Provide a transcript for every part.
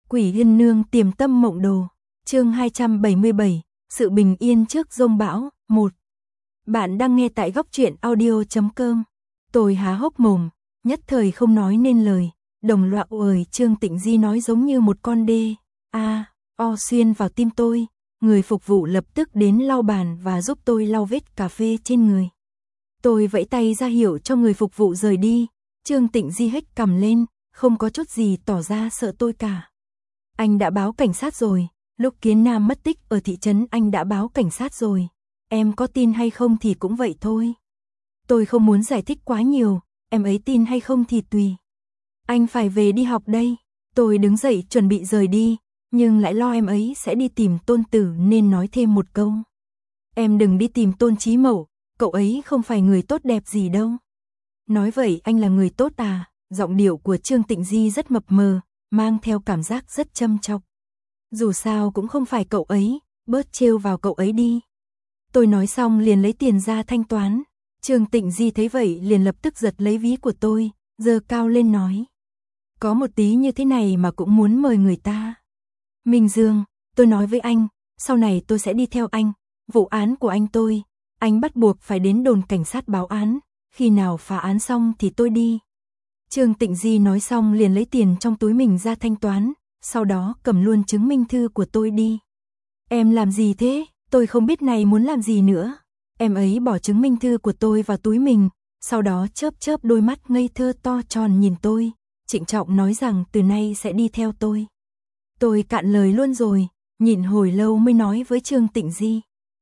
Quỷ Yên Nương Tiềm Tâm Mộng Đồ, chương 277, sự bình yên trước dông bão, 1. Bạn đang nghe tại góc truyện audio.com. Tôi há hốc mồm, nhất thời không nói nên lời, đồng loạt ơi Trương Tịnh Di nói giống như một con đê, xuyên vào tim tôi, người phục vụ lập tức đến lau bàn và giúp tôi lau vết cà phê trên người. Tôi vẫy tay ra hiệu cho người phục vụ rời đi, Trương Tịnh Di hếch cằm lên, không có chút gì tỏ ra sợ tôi cả. Anh đã báo cảnh sát rồi, lúc Kiến Nam mất tích ở thị trấn anh đã báo cảnh sát rồi, em có tin hay không thì cũng vậy thôi. Tôi không muốn giải thích quá nhiều, em ấy tin hay không thì tùy. Anh phải về đi học đây, tôi đứng dậy chuẩn bị rời đi, nhưng lại lo em ấy sẽ đi tìm Tôn Tử nên nói thêm một câu. Em đừng đi tìm Tôn Chí Mậu, cậu ấy không phải người tốt đẹp gì đâu. Nói vậy anh là người tốt à? Giọng điệu của Trương Tịnh Di rất mập mờ, mang theo cảm giác rất châm chọc. Dù sao cũng không phải cậu ấy, bớt trêu vào cậu ấy đi. Tôi nói xong liền lấy tiền ra thanh toán. Trương Tịnh Di thấy vậy liền lập tức giật lấy ví của tôi, giơ cao lên nói. Có một tí như thế này mà cũng muốn mời người ta. Minh Dương, tôi nói với anh, sau này tôi sẽ đi theo anh. Vụ án của anh bắt buộc phải đến đồn cảnh sát báo án, khi nào phá án xong thì tôi đi. Trương Tịnh Di nói xong liền lấy tiền trong túi mình ra thanh toán, sau đó cầm luôn chứng minh thư của tôi đi. Em làm gì thế? Tôi không biết này muốn làm gì nữa. Em ấy bỏ chứng minh thư của tôi vào túi mình, sau đó chớp chớp đôi mắt ngây thơ to tròn nhìn tôi, trịnh trọng nói rằng từ nay sẽ đi theo tôi. Tôi cạn lời luôn rồi, nhìn hồi lâu mới nói với Trương Tịnh Di.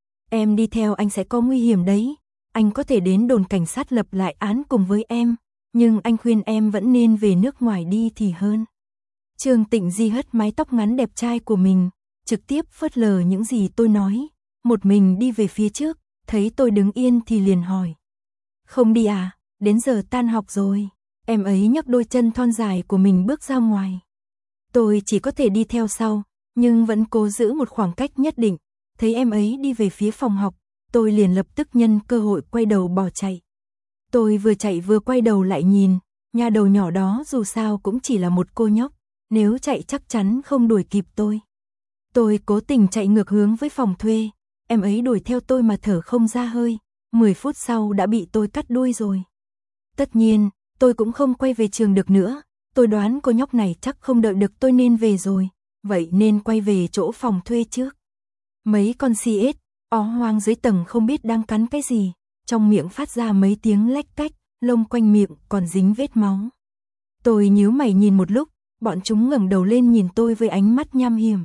Em đi theo anh sẽ có nguy hiểm đấy, anh có thể đến đồn cảnh sát lập lại án cùng với em, nhưng anh khuyên em vẫn nên về nước ngoài đi thì hơn. Trương Tịnh Di hất mái tóc ngắn đẹp trai của mình, trực tiếp phớt lờ những gì tôi nói, một mình đi về phía trước, thấy tôi đứng yên thì liền hỏi. Không đi à, đến giờ tan học rồi. Em ấy nhấc đôi chân thon dài của mình bước ra ngoài. Tôi chỉ có thể đi theo sau, nhưng vẫn cố giữ một khoảng cách nhất định, thấy em ấy đi về phía phòng học, tôi liền lập tức nhân cơ hội quay đầu bỏ chạy. Tôi vừa chạy vừa quay đầu lại nhìn, nha đầu nhỏ đó dù sao cũng chỉ là một cô nhóc, nếu chạy chắc chắn không đuổi kịp tôi. Tôi cố tình chạy ngược hướng với phòng thuê, em ấy đuổi theo tôi mà thở không ra hơi, 10 phút sau đã bị tôi cắt đuôi rồi. Tất nhiên, tôi cũng không quay về trường được nữa, tôi đoán cô nhóc này chắc không đợi được tôi nên về rồi, vậy nên quay về chỗ phòng thuê trước. Mấy con si ếch, hoang dưới tầng không biết đang cắn cái gì, trong miệng phát ra mấy tiếng lách cách, lông quanh miệng còn dính vết máu. Tôi nhíu mày nhìn một lúc, bọn chúng ngẩng đầu lên nhìn tôi với ánh mắt nham hiểm.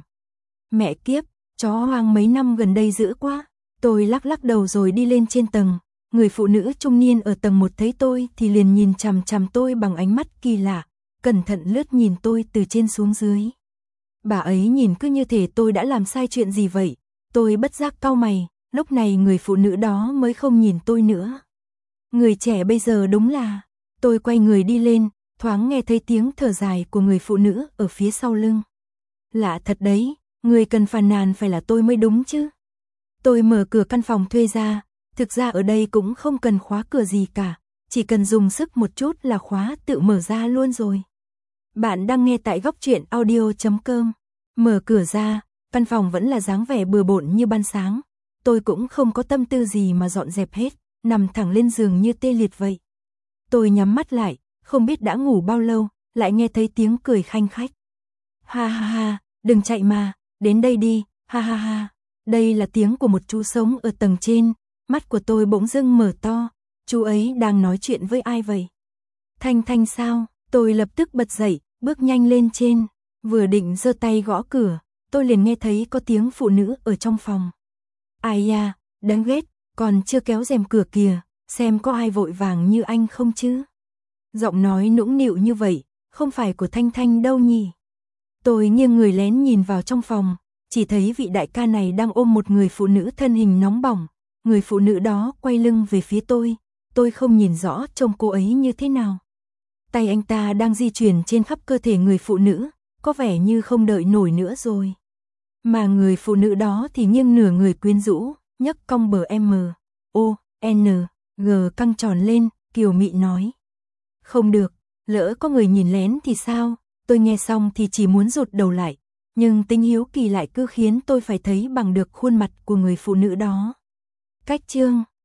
Mẹ kiếp, chó hoang mấy năm gần đây dữ quá. Tôi lắc lắc đầu rồi đi lên trên tầng, người phụ nữ trung niên ở tầng 1 thấy tôi thì liền nhìn chằm chằm tôi bằng ánh mắt kỳ lạ, cẩn thận lướt nhìn tôi từ trên xuống dưới. Bà ấy nhìn cứ như thể tôi đã làm sai chuyện gì vậy, tôi bất giác cau mày, lúc này người phụ nữ đó mới không nhìn tôi nữa. Người trẻ bây giờ đúng là, tôi quay người đi lên, thoáng nghe thấy tiếng thở dài của người phụ nữ ở phía sau lưng. Lạ thật đấy, người cần phàn nàn phải là tôi mới đúng chứ. Tôi mở cửa căn phòng thuê ra, thực ra ở đây cũng không cần khóa cửa gì cả, chỉ cần dùng sức một chút là khóa tự mở ra luôn rồi. Bạn đang nghe tại góc truyện audio.com. Mở cửa ra, căn phòng vẫn là dáng vẻ bừa bộn như ban sáng. Tôi cũng không có tâm tư gì mà dọn dẹp hết, nằm thẳng lên giường như tê liệt vậy. Tôi nhắm mắt lại, không biết đã ngủ bao lâu, lại nghe thấy tiếng cười khanh khách. Ha ha ha, đừng chạy mà, đến đây đi, ha ha ha. Đây là tiếng của một chú sống ở tầng trên, mắt của tôi bỗng dưng mở to, chú ấy đang nói chuyện với ai vậy? Thanh Thanh sao? Tôi lập tức bật dậy, bước nhanh lên trên, vừa định giơ tay gõ cửa, tôi liền nghe thấy có tiếng phụ nữ ở trong phòng. Ai da, đáng ghét, còn chưa kéo rèm cửa kìa, xem có ai vội vàng như anh không chứ? Giọng nói nũng nịu như vậy, không phải của Thanh Thanh đâu nhỉ? Tôi nghiêng người lén nhìn vào trong phòng, chỉ thấy vị đại ca này đang ôm một người phụ nữ thân hình nóng bỏng, người phụ nữ đó quay lưng về phía tôi không nhìn rõ trông cô ấy như thế nào. Tay anh ta đang di chuyển trên khắp cơ thể người phụ nữ, có vẻ như không đợi nổi nữa rồi. Mà người phụ nữ đó thì nghiêng nửa người quyến rũ, nhấc cong bờ M.O.N.G căng tròn lên, kiều mị nói. Không được, lỡ có người nhìn lén thì sao, Tôi nghe xong thì chỉ muốn rụt đầu lại, nhưng tính hiếu kỳ lại cứ khiến tôi phải thấy bằng được khuôn mặt của người phụ nữ đó. Cách chương